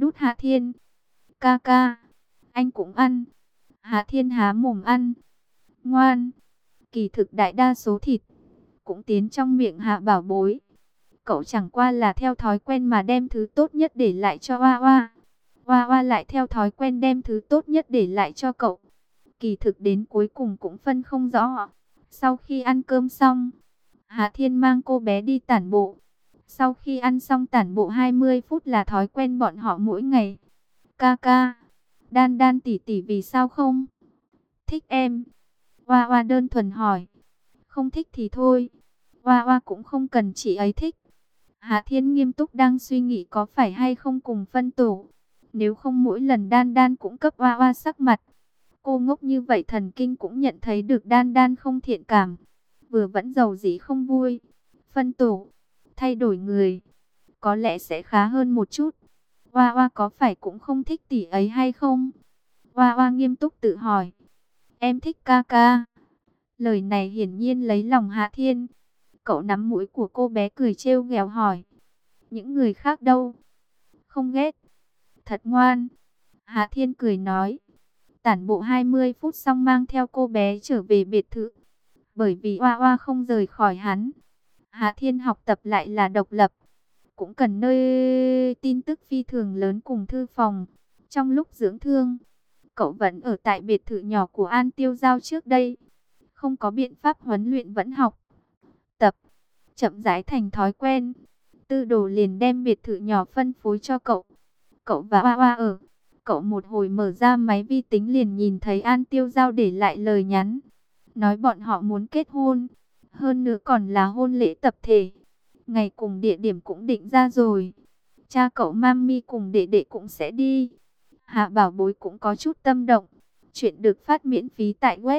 đút Hạ Thiên. Ca ca, anh cũng ăn. Hạ Thiên há mồm ăn. Ngoan. Kỳ thực đại đa số thịt cũng tiến trong miệng Hạ Bảo Bối. Cậu chẳng qua là theo thói quen mà đem thứ tốt nhất để lại cho Hoa Hoa. Hoa Hoa lại theo thói quen đem thứ tốt nhất để lại cho cậu. Kỳ thực đến cuối cùng cũng phân không rõ. Sau khi ăn cơm xong, Hạ Thiên mang cô bé đi tản bộ. Sau khi ăn xong tản bộ 20 phút là thói quen bọn họ mỗi ngày. Ca ca, Đan Đan tỷ tỷ vì sao không thích em? Hoa Hoa đơn thuần hỏi. Không thích thì thôi. Hoa Hoa cũng không cần chị ấy thích. Hạ Thiên nghiêm túc đang suy nghĩ có phải hay không cùng phân tổ. Nếu không mỗi lần Đan Đan cũng cấp Hoa Hoa sắc mặt. Cô ngốc như vậy thần kinh cũng nhận thấy được Đan Đan không thiện cảm. Vừa vẫn giàu dĩ không vui. Phân tổ, thay đổi người, có lẽ sẽ khá hơn một chút. Hoa Hoa có phải cũng không thích tỷ ấy hay không? Hoa Hoa nghiêm túc tự hỏi. Em thích ca ca. Lời này hiển nhiên lấy lòng Hạ Thiên. Cậu nắm mũi của cô bé cười trêu ghẹo hỏi. Những người khác đâu? Không ghét. Thật ngoan. Hạ Thiên cười nói. Tản bộ 20 phút xong mang theo cô bé trở về biệt thự. Bởi vì Hoa Hoa không rời khỏi hắn, Hạ Thiên học tập lại là độc lập. Cũng cần nơi tin tức phi thường lớn cùng thư phòng. Trong lúc dưỡng thương, cậu vẫn ở tại biệt thự nhỏ của An Tiêu Giao trước đây. Không có biện pháp huấn luyện vẫn học tập, chậm rãi thành thói quen. Tư Đồ liền đem biệt thự nhỏ phân phối cho cậu. Cậu và Hoa Hoa ở. Cậu một hồi mở ra máy vi tính liền nhìn thấy An Tiêu Giao để lại lời nhắn. Nói bọn họ muốn kết hôn. Hơn nữa còn là hôn lễ tập thể. Ngày cùng địa điểm cũng định ra rồi. Cha cậu Mami cùng đệ đệ cũng sẽ đi. Hạ Bảo Bối cũng có chút tâm động. Chuyện được phát miễn phí tại web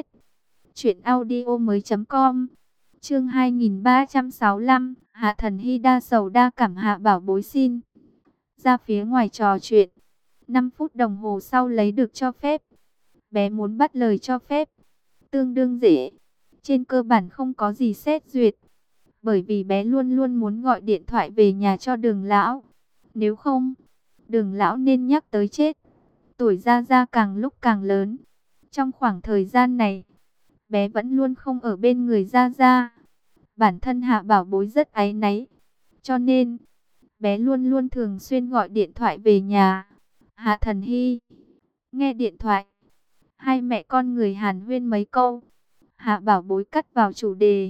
truyệnaudiomoi.com. Chương 2365, Hạ Thần Hy đa sầu đa cảm. Hạ Bảo Bối xin ra phía ngoài trò chuyện. 5 phút đồng hồ sau lấy được cho phép. Bé muốn bắt lời cho phép tương đương dễ. Trên cơ bản không có gì xét duyệt. Bởi vì bé luôn luôn muốn gọi điện thoại về nhà cho Đường lão. Nếu không, Đường lão nên nhắc tới chết. Tuổi Gia Gia càng lúc càng lớn. Trong khoảng thời gian này, bé vẫn luôn không ở bên người Gia Gia. Bản thân Hạ Bảo Bối rất áy náy. Cho nên, bé luôn luôn thường xuyên gọi điện thoại về nhà. Hạ Thần Hy nghe điện thoại. Hai mẹ con người hàn huyên mấy câu. Hạ Bảo Bối cắt vào chủ đề.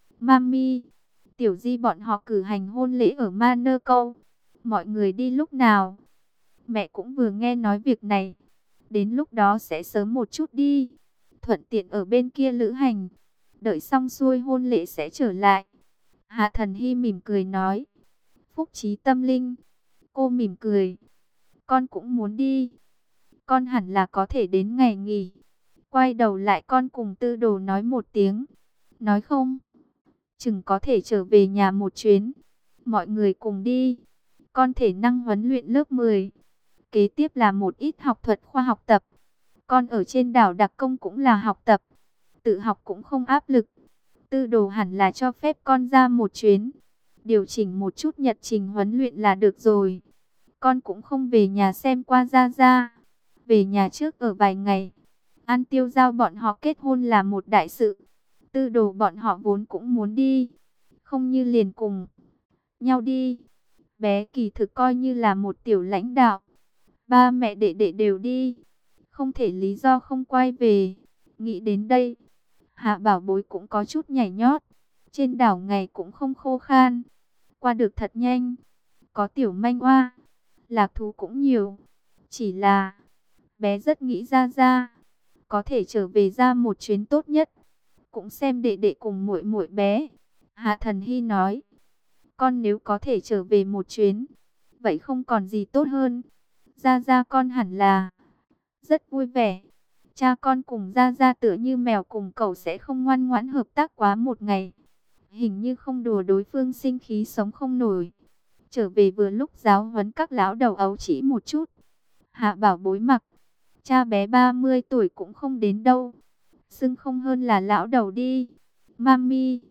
Mami, Tiểu Di bọn họ cử hành hôn lễ ở Manơ Câu. Mọi người đi lúc nào? Mẹ cũng vừa nghe nói việc này. Đến lúc đó sẽ sớm một chút đi. Thuận tiện ở bên kia lữ hành. Đợi xong xuôi hôn lễ sẽ trở lại. Hạ Thần Hy mỉm cười nói. Phúc trí tâm linh. Cô mỉm cười. Con cũng muốn đi. Con hẳn là có thể đến ngày nghỉ. Quay đầu lại con cùng Tư Đồ nói một tiếng. Nói không? Chừng có thể trở về nhà một chuyến. Mọi người cùng đi. Con thể năng huấn luyện lớp 10. Kế tiếp là một ít học thuật khoa học tập. Con ở trên đảo Đặc Công cũng là học tập. Tự học cũng không áp lực. Tư Đồ hẳn là cho phép con ra một chuyến. Điều chỉnh một chút nhật trình huấn luyện là được rồi. Con cũng không về nhà xem qua Gia Gia. Về nhà trước ở vài ngày. An Tiêu Giao bọn họ kết hôn là một đại sự. Tư Đồ bọn họ vốn cũng muốn đi. Không như liền cùng nhau đi. Bé kỳ thực coi như là một tiểu lãnh đạo. Ba mẹ đệ đệ đều đi. Không thể lý do không quay về. Nghĩ đến đây, Hạ Bảo Bối cũng có chút nhảy nhót. Trên đảo ngày cũng không khô khan. Qua được thật nhanh. Có tiểu manh oa. Lạc thú cũng nhiều. Chỉ là bé rất nghĩ Gia Gia có thể trở về ra một chuyến tốt nhất. Cũng xem đệ đệ cùng muội muội bé. Hạ Thần Hy nói. Con nếu có thể trở về một chuyến, vậy không còn gì tốt hơn. Gia Gia con hẳn là rất vui vẻ. Cha con cùng Gia Gia tựa như mèo cùng cậu sẽ không ngoan ngoãn hợp tác quá một ngày. Hình như không đùa đối phương sinh khí sống không nổi. Trở về vừa lúc giáo huấn các lão đầu ấu chỉ một chút. Hạ Bảo Bối mặc. Cha bé 30 tuổi cũng không đến đâu. Xưng không hơn là lão đầu đi. Mami.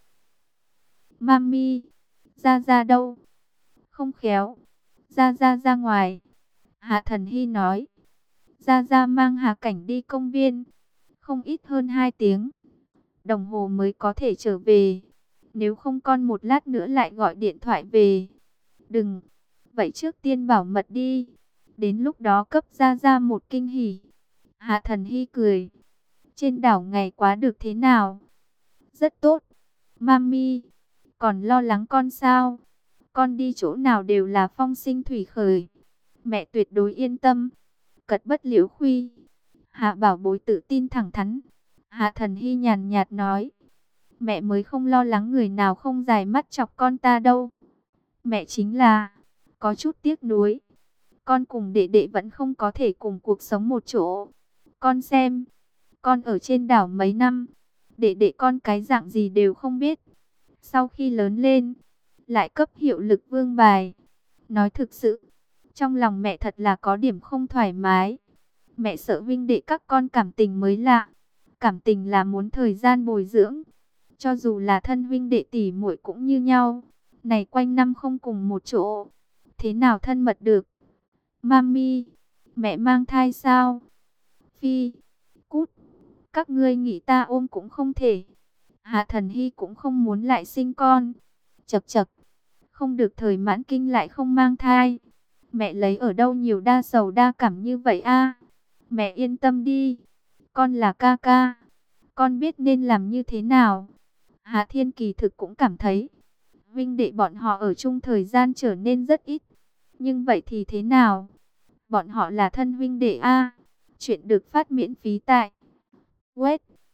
Mami. Gia Gia đâu? Không khéo. Gia Gia ra ngoài. Hạ Thần Hy nói. Gia Gia mang Hà Cảnh đi công viên. Không ít hơn 2 tiếng đồng hồ mới có thể trở về. Nếu không con một lát nữa lại gọi điện thoại về. Đừng. Vậy trước tiên bảo mật đi. Đến lúc đó cấp Gia Gia một kinh hỉ. Hạ Thần Hy cười. Trên đảo ngày quá được thế nào? Rất tốt. Mami, còn lo lắng con sao? Con đi chỗ nào đều là phong sinh thủy khởi. Mẹ tuyệt đối yên tâm. Cật bất liễu khuy. Hạ Bảo Bối tự tin thẳng thắn. Hạ Thần Hy nhàn nhạt nói. Mẹ mới không lo lắng người nào không dài mắt chọc con ta đâu. Mẹ chính là có chút tiếc nuối. Con cùng đệ đệ vẫn không có thể cùng cuộc sống một chỗ. Con xem, con ở trên đảo mấy năm, đệ đệ con cái dạng gì đều không biết. Sau khi lớn lên, lại cấp hiệu lực vương bài. Nói thực sự, trong lòng mẹ thật là có điểm không thoải mái. Mẹ sợ huynh đệ các con cảm tình mới lạ. Cảm tình là muốn thời gian bồi dưỡng. Cho dù là thân huynh đệ tỷ muội cũng như nhau. Này quanh năm không cùng một chỗ, thế nào thân mật được? Mami, mẹ mang thai sao? Phi, cút, các ngươi nghĩ ta ôm cũng không thể. Hạ Thần Hy cũng không muốn lại sinh con. Chậc chậc, không được thời mãn kinh lại không mang thai. Mẹ lấy ở đâu nhiều đa sầu đa cảm như vậy a? Mẹ yên tâm đi, con là ca ca, con biết nên làm như thế nào. Hạ Thiên kỳ thực cũng cảm thấy huynh đệ bọn họ ở chung thời gian trở nên rất ít. Nhưng vậy thì thế nào? Bọn họ là thân huynh đệ a. Chuyện được phát miễn phí tại web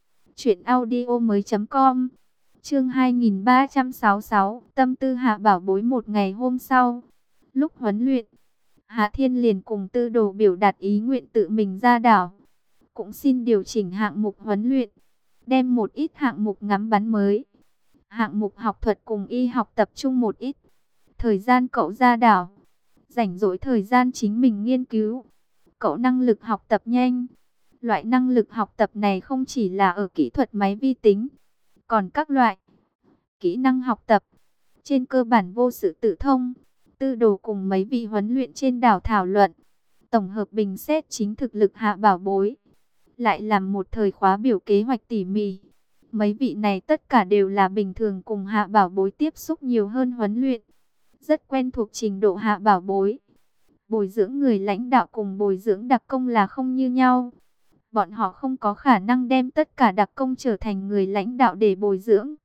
truyệnaudiomoi.com. Chương 2366, tâm tư Hạ Bảo Bối. Một ngày hôm sau, lúc huấn luyện, Hạ Thiên liền cùng Tư Đồ biểu đạt ý nguyện tự mình ra đảo, cũng xin điều chỉnh hạng mục huấn luyện, đem một ít hạng mục ngắm bắn mới, hạng mục học thuật cùng y học tập trung một ít. Thời gian cậu ra đảo, rảnh rỗi thời gian chính mình nghiên cứu. Cậu năng lực học tập nhanh. Loại năng lực học tập này không chỉ là ở kỹ thuật máy vi tính, còn các loại kỹ năng học tập trên cơ bản vô sự tự thông. Tư Đồ cùng mấy vị huấn luyện trên đảo thảo luận, tổng hợp bình xét chính thực lực Hạ Bảo Bối, lại làm một thời khóa biểu kế hoạch tỉ mỉ. Mấy vị này tất cả đều là bình thường cùng Hạ Bảo Bối tiếp xúc nhiều hơn huấn luyện, rất quen thuộc trình độ Hạ Bảo Bối. Bồi dưỡng người lãnh đạo cùng bồi dưỡng đặc công là không như nhau. Bọn họ không có khả năng đem tất cả đặc công trở thành người lãnh đạo để bồi dưỡng.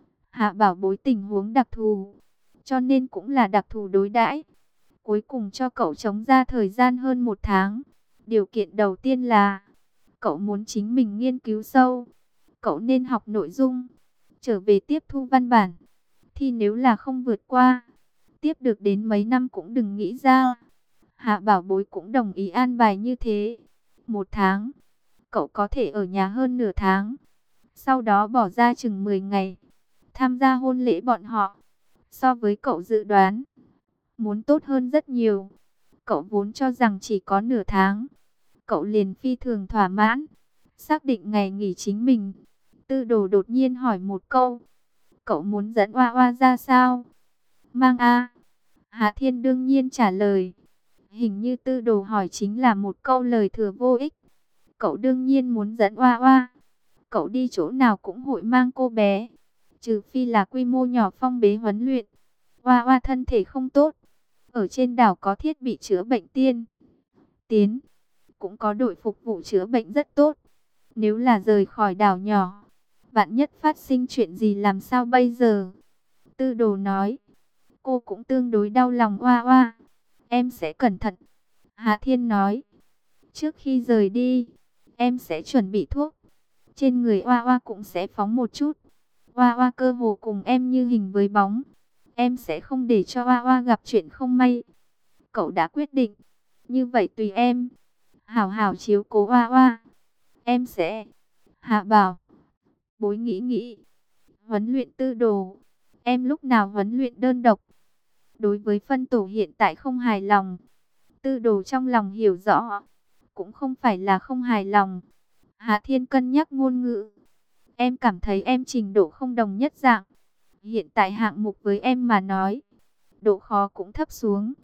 Hạ Bảo Bối tình huống đặc thù, cho nên cũng là đặc thù đối đãi. Cuối cùng cho cậu chống ra thời gian hơn 1 tháng. Điều kiện đầu tiên là cậu muốn chính mình nghiên cứu sâu. Cậu nên học nội dung, trở về tiếp thu văn bản. Thì nếu là không vượt qua, tiếp được đến mấy năm cũng đừng nghĩ ra. Hạ Bảo Bối cũng đồng ý an bài như thế. 1 tháng, cậu có thể ở nhà hơn nửa tháng. Sau đó bỏ ra chừng 10 ngày, tham gia hôn lễ bọn họ. So với cậu dự đoán, muốn tốt hơn rất nhiều. Cậu vốn cho rằng chỉ có nửa tháng. Cậu liền phi thường thỏa mãn. Xác định ngày nghỉ chính mình, Tư Đồ đột nhiên hỏi một câu. Cậu muốn dẫn Oa Oa ra sao? Mang a. Hạ Thiên đương nhiên trả lời. Hình như Tư Đồ hỏi chính là một câu lời thừa vô ích. Cậu đương nhiên muốn dẫn Oa Oa. Cậu đi chỗ nào cũng hội mang cô bé, trừ phi là quy mô nhỏ phong bế huấn luyện. Oa Oa thân thể không tốt, ở trên đảo có thiết bị chữa bệnh tiên tiến, cũng có đội phục vụ chữa bệnh rất tốt. Nếu là rời khỏi đảo nhỏ, vạn nhất phát sinh chuyện gì làm sao bây giờ? Tư Đồ nói. Cô cũng tương đối đau lòng Oa Oa. Em sẽ cẩn thận. Hạ Thiên nói. Trước khi rời đi, em sẽ chuẩn bị thuốc. Trên người Oa Oa cũng sẽ phóng một chút. Oa Oa cơ hồ cùng em như hình với bóng. Em sẽ không để cho Oa Oa gặp chuyện không may. Cậu đã quyết định, như vậy tùy em. Hảo hảo chiếu cố Oa Oa. Em sẽ. Hạ Bảo Bối nghĩ nghĩ. Huấn luyện Tư Đồ, em lúc nào huấn luyện đơn độc? Đối với phân tổ hiện tại không hài lòng. Tư Đồ trong lòng hiểu rõ, cũng không phải là không hài lòng. Hạ Thiên cân nhắc ngôn ngữ. Em cảm thấy em trình độ không đồng nhất dạng. Hiện tại hạng mục với em mà nói, độ khó cũng thấp xuống.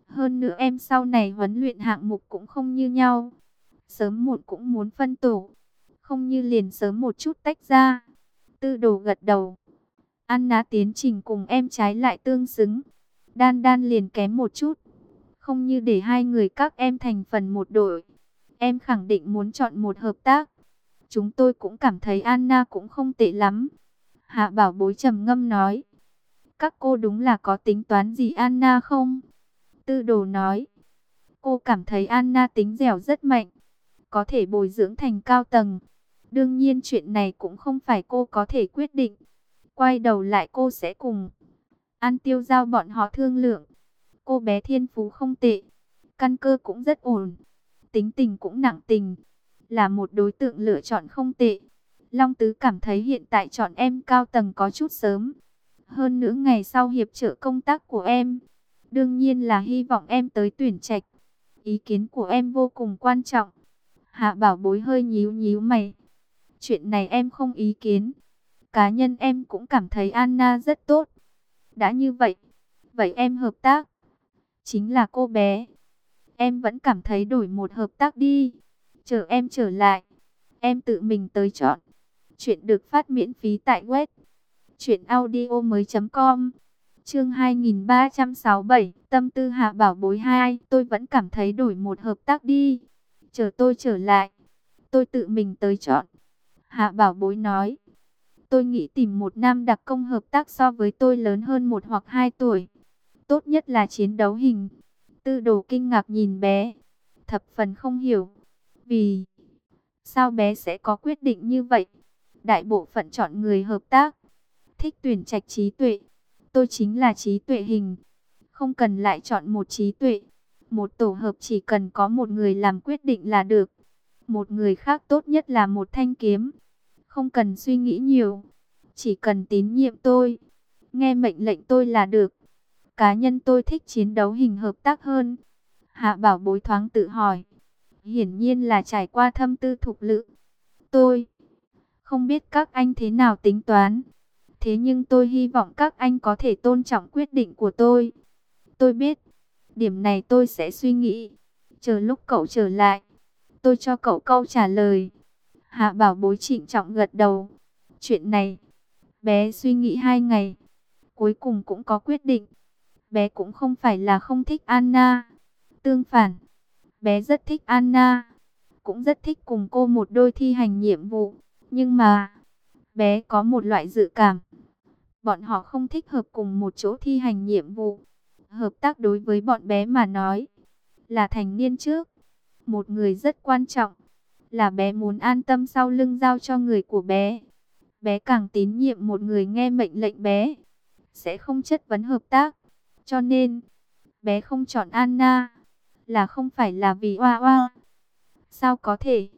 Hơn nữa em sau này huấn luyện hạng mục cũng không như nhau. Sớm muộn cũng muốn phân tổ, không như liền sớm một chút tách ra. Tư Đồ gật đầu. Anna tiến trình cùng em trái lại tương xứng. Đan Đan liền kém một chút. Không như để hai người các em thành phần một đội. Em khẳng định muốn chọn một hợp tác. Chúng tôi cũng cảm thấy Anna cũng không tệ lắm. Hạ Bảo Bối trầm ngâm nói. Các cô đúng là có tính toán gì Anna không? Tư Đồ nói. Cô cảm thấy Anna tính dẻo rất mạnh, có thể bồi dưỡng thành cao tầng. Đương nhiên chuyện này cũng không phải cô có thể quyết định. Quay đầu lại cô sẽ cùng An Tiêu giao bọn họ thương lượng. Cô bé thiên phú không tệ, căn cơ cũng rất ổn, tính tình cũng nặng tình, là một đối tượng lựa chọn không tệ. Long Tứ cảm thấy hiện tại chọn em cao tầng có chút sớm. Hơn nữa ngày sau hiệp trợ công tác của em, đương nhiên là hy vọng em tới tuyển trạch. Ý kiến của em vô cùng quan trọng. Hạ Bảo Bối hơi nhíu nhíu mày. Chuyện này em không ý kiến. Cá nhân em cũng cảm thấy Anna rất tốt. Đã như vậy, vậy em hợp tác. Chính là cô bé. Em vẫn cảm thấy đổi một hợp tác đi. Chờ em trở lại, em tự mình tới chọn. Chuyện được phát miễn phí tại web truyệnaudiomoi.com. Chương 2367, tâm tư Hạ Bảo Bối 2, tôi vẫn cảm thấy đổi một hợp tác đi. Chờ tôi trở lại, tôi tự mình tới chọn. Hạ Bảo Bối nói, tôi nghĩ tìm một nam đặc công hợp tác so với tôi lớn hơn 1 hoặc 2 tuổi. Tốt nhất là chiến đấu hình. Tư Đồ kinh ngạc nhìn bé, thập phần không hiểu. Vì sao bé sẽ có quyết định như vậy? Đại bộ phận chọn người hợp tác thích tuyển trạch trí tuệ. Tôi chính là trí tuệ hình. Không cần lại chọn một trí tuệ. Một tổ hợp chỉ cần có một người làm quyết định là được. Một người khác tốt nhất là một thanh kiếm. Không cần suy nghĩ nhiều. Chỉ cần tín nhiệm tôi, nghe mệnh lệnh tôi là được. Cá nhân tôi thích chiến đấu hình hợp tác hơn. Hạ Bảo Bối thoáng tự hỏi. Hiển nhiên là trải qua thâm tư thục lự. Tôi không biết các anh thế nào tính toán. Thế nhưng tôi hy vọng các anh có thể tôn trọng quyết định của tôi. Tôi biết, điểm này tôi sẽ suy nghĩ. Chờ lúc cậu trở lại, tôi cho cậu câu trả lời. Hạ Bảo Bối trịnh trọng gật đầu. Chuyện này, bé suy nghĩ 2 ngày. Cuối cùng cũng có quyết định. Bé cũng không phải là không thích Anna. Tương phản, bé rất thích Anna. Cũng rất thích cùng cô một đôi thi hành nhiệm vụ. Nhưng mà, bé có một loại dự cảm. Bọn họ không thích hợp cùng một chỗ thi hành nhiệm vụ. Hợp tác đối với bọn bé mà nói là thành niên trước. Một người rất quan trọng là bé muốn an tâm sau lưng giao cho người của bé. Bé càng tín nhiệm một người nghe mệnh lệnh bé, sẽ không chất vấn hợp tác. Cho nên, bé không chọn Anna là không phải là vì oa oa. Sao có thể?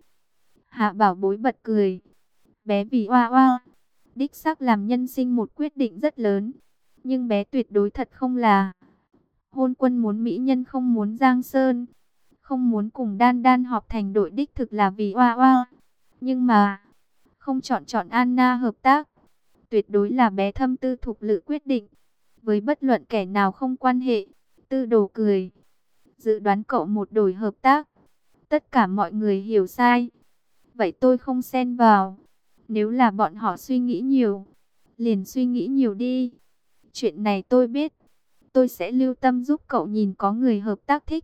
Hạ Bảo Bối bật cười. Bé vì oa oa đích xác làm nhân sinh một quyết định rất lớn. Nhưng bé tuyệt đối thật không là. Hôn Quân muốn mỹ nhân không muốn Giang Sơn. Không muốn cùng Đan Đan họp thành đội đích thực là vì oa oa. Nhưng mà, không chọn Anna hợp tác. Tuyệt đối là bé thâm tư thục lự quyết định. Với bất luận kẻ nào không quan hệ. Tư Đồ cười. Dự đoán cậu một đổi hợp tác. Tất cả mọi người hiểu sai. Vậy tôi không xen vào. Nếu là bọn họ suy nghĩ nhiều, liền suy nghĩ nhiều đi. Chuyện này tôi biết. Tôi sẽ lưu tâm giúp cậu nhìn có người hợp tác thích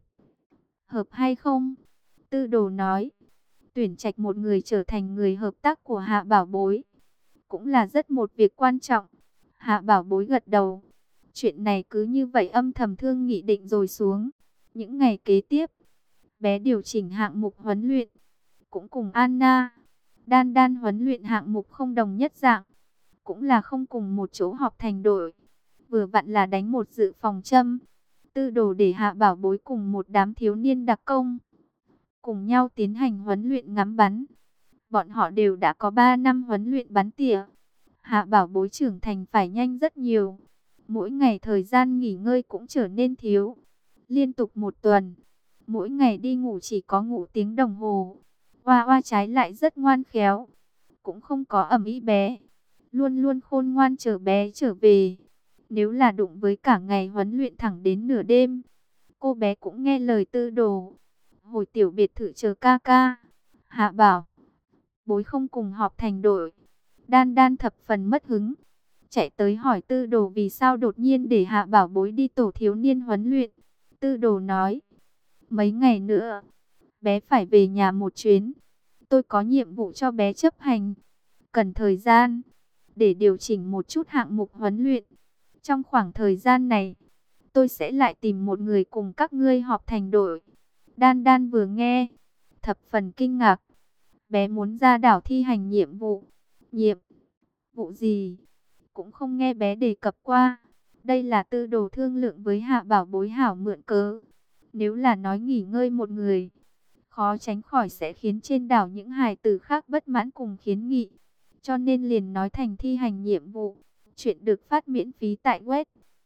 hợp hay không. Tư Đồ nói. Tuyển trạch một người trở thành người hợp tác của Hạ Bảo Bối cũng là rất một việc quan trọng. Hạ Bảo Bối gật đầu. Chuyện này cứ như vậy âm thầm thương nghị định rồi xuống. Những ngày kế tiếp, bé điều chỉnh hạng mục huấn luyện. Cũng cùng Anna, Đan Đan huấn luyện hạng mục không đồng nhất dạng. Cũng là không cùng một chỗ họp thành đội. Vừa vặn là đánh một dự phòng châm. Tư Đồ để Hạ Bảo Bối cùng một đám thiếu niên đặc công cùng nhau tiến hành huấn luyện ngắm bắn. Bọn họ đều đã có 3 năm huấn luyện bắn tỉa. Hạ Bảo Bối trưởng thành phải nhanh rất nhiều. Mỗi ngày thời gian nghỉ ngơi cũng trở nên thiếu. Liên tục 1 tuần, mỗi ngày đi ngủ chỉ có ngủ tiếng đồng hồ. Oa oa trái lại rất ngoan khéo, cũng không có ầm ĩ bé. Luôn luôn khôn ngoan chờ bé trở về. Nếu là đụng với cả ngày huấn luyện thẳng đến nửa đêm, Cô bé cũng nghe lời Tư Đồ. Hồi tiểu biệt thự chờ ca ca. Hạ Bảo Bối không cùng họp thành đội. Đan Đan thập phần mất hứng, chạy tới hỏi Tư Đồ vì sao đột nhiên để Hạ Bảo Bối đi tổ thiếu niên huấn luyện. Tư Đồ nói, mấy ngày nữa, bé phải về nhà một chuyến. Tôi có nhiệm vụ cho bé chấp hành. Cần thời gian để điều chỉnh một chút hạng mục huấn luyện. Trong khoảng thời gian này, tôi sẽ lại tìm một người cùng các ngươi họp thành đội. Đan Đan vừa nghe, thập phần kinh ngạc. Bé muốn ra đảo thi hành nhiệm vụ. Nhiệm vụ gì? Cũng không nghe bé đề cập qua. Đây là Tư Đồ thương lượng với Hạ Bảo Bối hảo mượn cớ. Nếu là nói nghỉ ngơi một người, khó tránh khỏi sẽ khiến trên đảo những hài tử khác bất mãn cùng kiến nghị. Cho nên liền nói thành thi hành nhiệm vụ. Chuyện được phát miễn phí tại web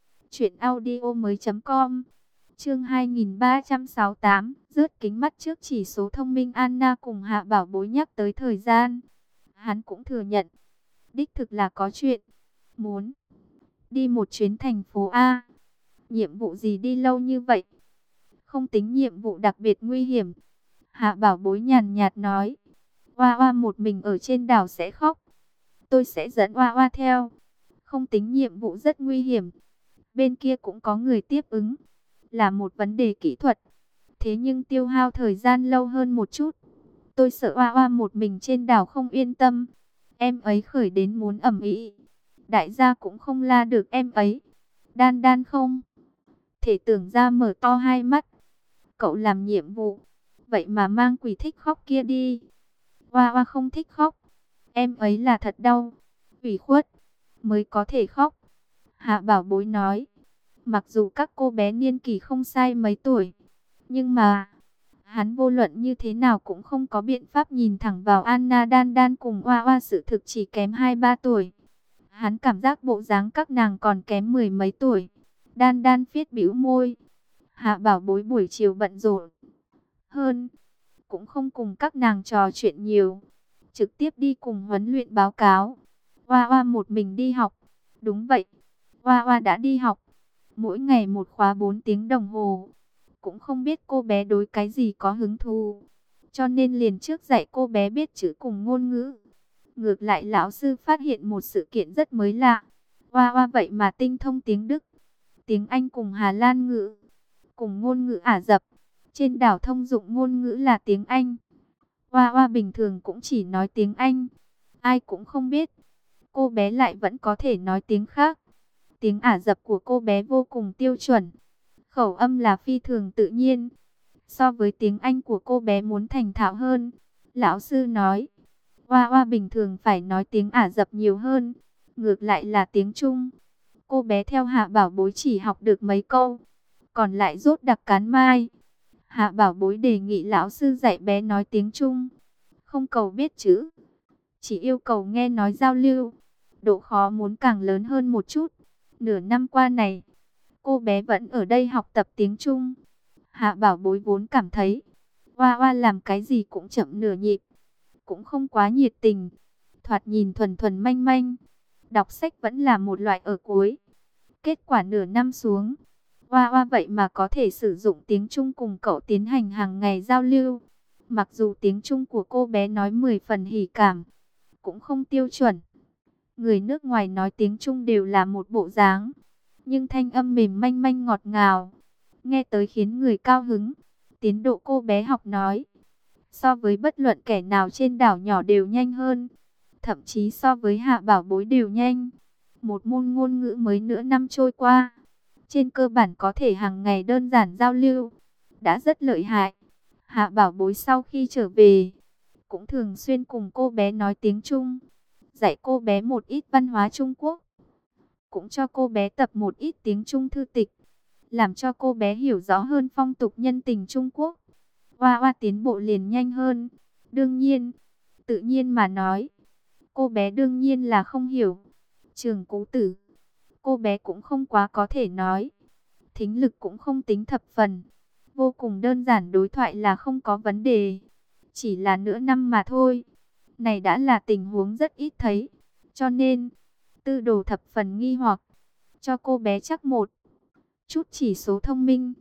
truyệnaudiomoi.com. Chương 2368, rớt kính mắt trước chỉ số thông minh. Anna cùng Hạ Bảo Bối nhắc tới thời gian. Hắn cũng thừa nhận, đích thực là có chuyện. Muốn đi một chuyến thành phố A. Nhiệm vụ gì đi lâu như vậy? Không tính nhiệm vụ đặc biệt nguy hiểm. Hạ Bảo Bối nhàn nhạt nói. Oa Oa một mình ở trên đảo sẽ khóc. Tôi sẽ dẫn Oa Oa theo. Không tính nhiệm vụ rất nguy hiểm. Bên kia cũng có người tiếp ứng. Là một vấn đề kỹ thuật. Thế nhưng tiêu hao thời gian lâu hơn một chút. Tôi sợ Oa Oa một mình trên đảo không yên tâm. Em ấy khởi đến muốn ầm ĩ. Đại gia cũng không la được em ấy. Đan Đan không thể tưởng ra mở to hai mắt. Cậu làm nhiệm vụ, vậy mà mang quỷ thích khóc kia đi. Oa Oa không thích khóc. Em ấy là thật đau, ủy khuất, mới có thể khóc. Hạ Bảo Bối nói. Mặc dù các cô bé niên kỷ không sai mấy tuổi, nhưng mà hắn vô luận như thế nào cũng không có biện pháp nhìn thẳng vào Anna. Đan Đan cùng Oa Oa sự thực chỉ kém 2-3 tuổi. Hắn cảm giác bộ dáng các nàng còn kém mười mấy tuổi. Đan Đan phiết bĩu môi. Hạ Bảo Bối buổi chiều bận rộn hơn, cũng không cùng các nàng trò chuyện nhiều, trực tiếp đi cùng huấn luyện báo cáo. Oa Oa một mình đi học. Đúng vậy, Oa Oa đã đi học. Mỗi ngày một khóa 4 tiếng đồng hồ. Cũng không biết cô bé đối cái gì có hứng thú, cho nên liền trước dạy cô bé biết chữ cùng ngôn ngữ. Ngược lại lão sư phát hiện một sự kiện rất mới lạ. Oa Oa vậy mà tinh thông tiếng Đức, tiếng Anh cùng Hà Lan ngữ, cùng ngôn ngữ Ả Rập. Trên đảo thông dụng ngôn ngữ là tiếng Anh. Oa Oa bình thường cũng chỉ nói tiếng Anh. Ai cũng không biết, cô bé lại vẫn có thể nói tiếng khác. Tiếng Ả Rập của cô bé vô cùng tiêu chuẩn. Khẩu âm là phi thường tự nhiên. So với tiếng Anh của cô bé muốn thành thạo hơn. Lão sư nói, Oa Oa bình thường phải nói tiếng Ả Rập nhiều hơn. Ngược lại là tiếng Trung, cô bé theo Hạ Bảo Bối chỉ học được mấy câu, còn lại rốt đặc cán mai. Hạ Bảo Bối đề nghị lão sư dạy bé nói tiếng Trung, không cầu biết chữ, chỉ yêu cầu nghe nói giao lưu. Độ khó muốn càng lớn hơn một chút. Nửa năm qua này, cô bé vẫn ở đây học tập tiếng Trung. Hạ Bảo Bối vốn cảm thấy Oa Oa làm cái gì cũng chậm nửa nhịp, cũng không quá nhiệt tình, thoạt nhìn thuần thuần manh manh. Đọc sách vẫn là một loại ở cuối. Kết quả nửa năm xuống, Oa Oa vậy mà có thể sử dụng tiếng Trung cùng cậu tiến hành hàng ngày giao lưu. Mặc dù tiếng Trung của cô bé nói 10 phần hỉ cảm, cũng không tiêu chuẩn. Người nước ngoài nói tiếng Trung đều là một bộ dáng, nhưng thanh âm mềm manh manh ngọt ngào, nghe tới khiến người cao hứng. Tiến độ cô bé học nói, so với bất luận kẻ nào trên đảo nhỏ đều nhanh hơn. Thậm chí so với Hạ Bảo Bối đều nhanh. Một môn ngôn ngữ mới nửa năm trôi qua, trên cơ bản có thể hàng ngày đơn giản giao lưu, đã rất lợi hại. Hạ Bảo Bối sau khi trở về, cũng thường xuyên cùng cô bé nói tiếng Trung, dạy cô bé một ít văn hóa Trung Quốc, cũng cho cô bé tập một ít tiếng Trung thư tịch, làm cho cô bé hiểu rõ hơn phong tục nhân tình Trung Quốc. Oa Oa tiến bộ liền nhanh hơn. Đương nhiên, tự nhiên mà nói, cô bé đương nhiên là không hiểu. Trường Cố Tử, cô bé cũng không quá có thể nói, thính lực cũng không tính thập phần, vô cùng đơn giản, đối thoại là không có vấn đề. Chỉ là nửa năm mà thôi, này đã là tình huống rất ít thấy, cho nên Tư Đồ thập phần nghi hoặc, cho cô bé chắc một chút chỉ số thông minh.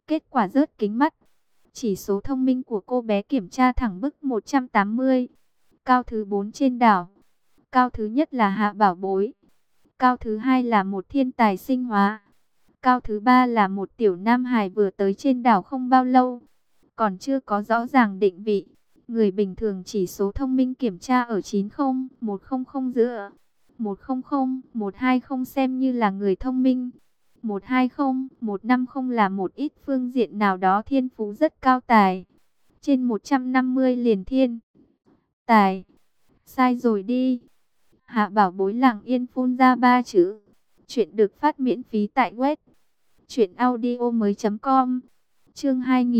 Kết quả rớt kính mắt. Chỉ số thông minh của cô bé kiểm tra thẳng bức 180. Cao thứ 4 trên đảo. Cao thứ nhất là Hạ Bảo Bối. Cao thứ hai là một thiên tài sinh hóa. Cao thứ ba là một tiểu nam hài vừa tới trên đảo không bao lâu. Còn chưa có rõ ràng định vị. Người bình thường chỉ số thông minh kiểm tra ở 90, 100 giữa. 100, 120 xem như là người thông minh. 120, 150 là một ít phương diện nào đó thiên phú rất cao tài. Trên 150 liền thiên tài. Sai rồi đi. Hạ Bảo Bối lặng yên phun ra 3 chữ. Chuyện được phát miễn phí tại web truyệnaudiomoi.com. Chương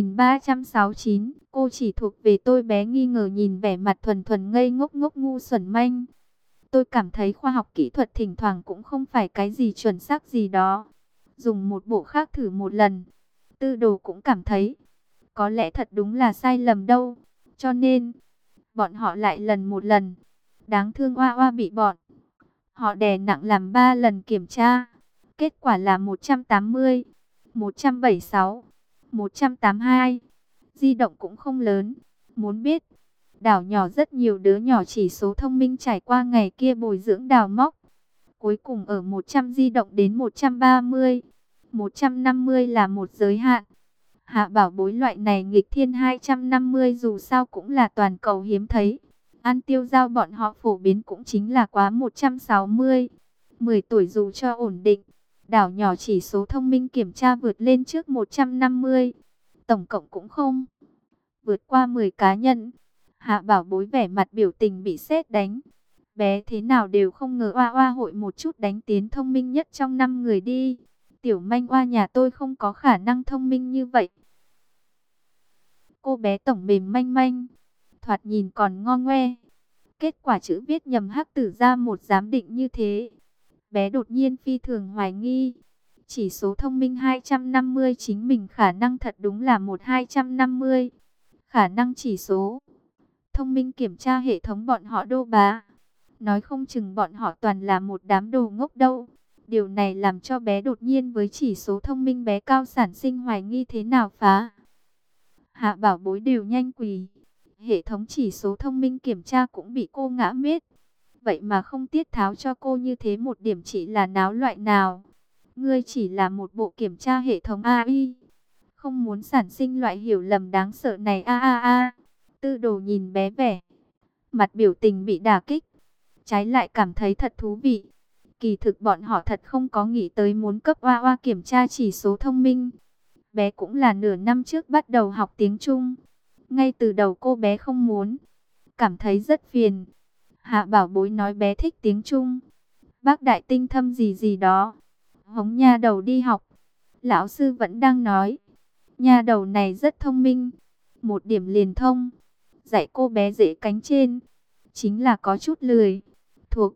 2369, cô chỉ thuộc về tôi. Bé nghi ngờ nhìn vẻ mặt thuần thuần ngây ngốc ngốc ngu xuẩn manh. Tôi cảm thấy khoa học kỹ thuật thỉnh thoảng cũng không phải cái gì chuẩn xác gì đó. Dùng một bộ khác thử một lần. Tư Đồ cũng cảm thấy có lẽ thật đúng là sai lầm đâu. Cho nên bọn họ lại lần một lần. Đáng thương Oa Oa bị bọn họ đè nặng làm 3 lần kiểm tra. Kết quả là 180, 176, 182. Di động cũng không lớn. Muốn biết, đảo nhỏ rất nhiều đứa nhỏ chỉ số thông minh trải qua ngày kia bồi dưỡng đào móc. Cuối cùng ở 100 di động đến 130, 150 là một giới hạn. Hạ Bảo Bối loại này nghịch thiên 250 dù sao cũng là toàn cầu hiếm thấy. Ăn tiêu giao bọn họ phổ biến cũng chính là quá 160. 10 tuổi dù cho ổn định. Đảo nhỏ chỉ số thông minh kiểm tra vượt lên trước 150. Tổng cộng cũng không vượt qua 10 cá nhân. Hạ Bảo Bối vẻ mặt biểu tình bị sét đánh. Bé thế nào đều không ngờ Oa Oa hội một chút đánh tiến thông minh nhất trong 5 người đi. Tiểu manh Oa nhà tôi không có khả năng thông minh như vậy. Cô bé tổng mềm manh manh, thoạt nhìn còn ngo ngoe. Kết quả chữ viết nhầm hắc tử ra một giám định như thế. Bé đột nhiên phi thường hoài nghi. Chỉ số thông minh 250 chính mình khả năng thật đúng là 1250. Khả năng chỉ số thông minh kiểm tra hệ thống bọn họ đô bá. Nói không chừng bọn họ toàn là một đám đồ ngốc đâu. Điều này làm cho bé đột nhiên với chỉ số thông minh bé cao sản sinh hoài nghi thế nào phá. Hạ Bảo Bối đều nhanh quỳ. Hệ thống chỉ số thông minh kiểm tra cũng bị cô ngã miết. Vậy mà không tiết tháo cho cô như thế một điểm chỉ là náo loại nào. Ngươi chỉ là một bộ kiểm tra hệ thống AI. Không muốn sản sinh loại hiểu lầm đáng sợ này a. Tư Đồ nhìn bé vẻ mặt biểu tình bị đả kích. Trái lại cảm thấy thật thú vị. Kỳ thực bọn họ thật không có nghĩ tới muốn cấp Oa Oa kiểm tra chỉ số thông minh. Bé cũng là nửa năm trước bắt đầu học tiếng Trung. Ngay từ đầu cô bé không muốn. Cảm thấy rất phiền. Hạ Bảo Bối nói bé thích tiếng Trung. Bác đại tinh thâm gì gì đó. Hống nha đầu đi học. Lão sư vẫn đang nói. Nha đầu này rất thông minh. Một điểm liền thông. Dạy cô bé dễ cánh trên. Chính là có chút lười. Thuộc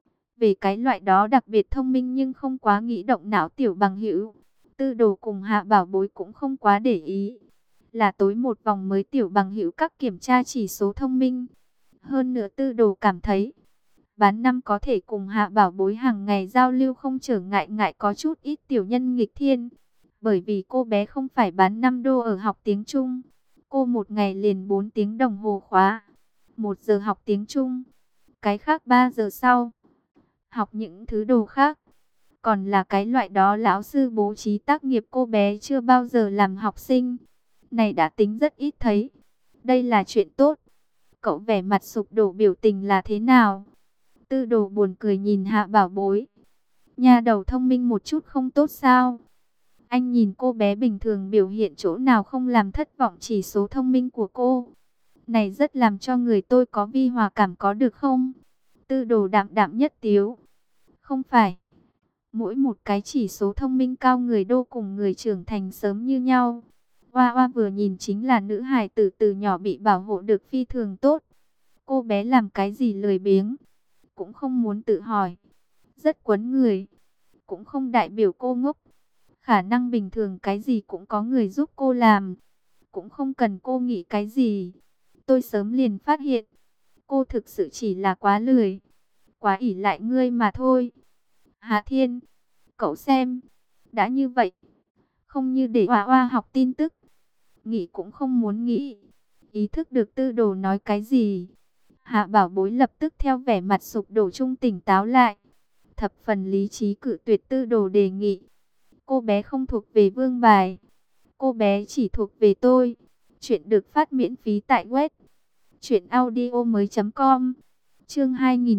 về cái loại đó đặc biệt thông minh nhưng không quá nghĩ động não tiểu bằng hữu. Tư Đồ cùng Hạ Bảo Bối cũng không quá để ý. Là tối một vòng mới tiểu bằng hữu các kiểm tra chỉ số thông minh. Hơn nữa Tư Đồ cảm thấy bán năm có thể cùng Hạ Bảo Bối hàng ngày giao lưu không trở ngại ngại có chút ít tiểu nhân nghịch thiên. Bởi vì cô bé không phải bán 5 đô ở học tiếng Trung. Cô một ngày liền 4 tiếng đồng hồ khóa. 1 giờ học tiếng Trung. Cái khác 3 giờ sau. Học những thứ đồ khác. Còn là cái loại đó lão sư bố trí tác nghiệp cô bé chưa bao giờ làm học sinh. Này đã tính rất ít thấy. Đây là chuyện tốt. Cậu vẻ mặt sụp đổ biểu tình là thế nào? Tư Đồ buồn cười nhìn Hạ Bảo Bối. Nhà đầu thông minh một chút không tốt sao? Anh nhìn cô bé bình thường biểu hiện chỗ nào không làm thất vọng chỉ số thông minh của cô. Này rất làm cho người tôi có vi hòa cảm có được không? Tư Đồ đạm đạm nhất tiếu. Không phải. Mỗi một cái chỉ số thông minh cao người đô cùng người trưởng thành sớm như nhau. Oa Oa vừa nhìn chính là nữ hài tử từ nhỏ bị bảo hộ được phi thường tốt. Cô bé làm cái gì lười biếng. Cũng không muốn tự hỏi. Rất quấn người. Cũng không đại biểu cô ngốc. Khả năng bình thường cái gì cũng có người giúp cô làm. Cũng không cần cô nghĩ cái gì. Tôi sớm liền phát hiện. Cô thực sự chỉ là quá lười. Quá ỷ lại ngươi mà thôi. Hà Thiên. Cậu xem. Đã như vậy. không như để Oa Oa học tin tức. Nghĩ cũng không muốn nghĩ. Ý thức được Tư Đồ nói cái gì, Hạ Bảo Bối lập tức theo vẻ mặt sụp đổ trung tỉnh táo lại. Thập phần lý trí cự tuyệt Tư Đồ đề nghị. Cô bé không thuộc về Vương Bài. Cô bé chỉ thuộc về tôi. Chuyện được phát miễn phí tại web truyệnaudiomoi.com. Chương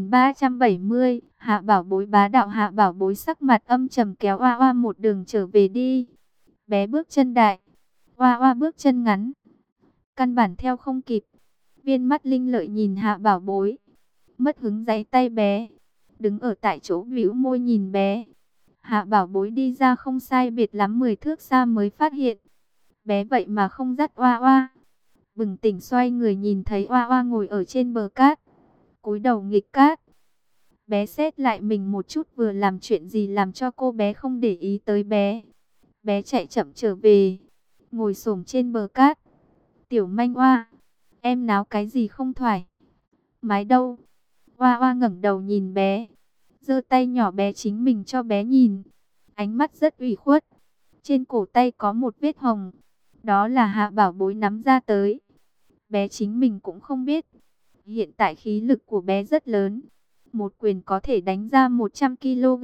2370, Hạ Bảo Bối bá đạo. Hạ Bảo Bối sắc mặt âm trầm kéo Oa Oa một đường trở về đi. Bé bước chân đại, Oa Oa bước chân ngắn, căn bản theo không kịp. Viên mắt linh lợi nhìn Hạ Bảo Bối, mất hứng giãy tay bé, đứng ở tại chỗ bĩu môi nhìn bé. Hạ Bảo Bối đi ra không sai biệt lắm 10 thước xa mới phát hiện bé vậy mà không dắt Oa Oa. Bừng tỉnh xoay người nhìn thấy Oa Oa ngồi ở trên bờ cát, cúi đầu nghịch cát. Bé xét lại mình một chút vừa làm chuyện gì làm cho cô bé không để ý tới bé. Bé chạy chậm trở về, ngồi xổm trên bờ cát. Tiểu manh Oa, em náo cái gì không thoải mái đâu? Oa Oa ngẩng đầu nhìn bé, giơ tay nhỏ bé chính mình cho bé nhìn. Ánh mắt rất ủy khuất. Trên cổ tay có một vết hồng, đó là Hạ Bảo Bối nắm ra tới. Bé chính mình cũng không biết. Hiện tại khí lực của bé rất lớn, một quyền có thể đánh ra 100 kg.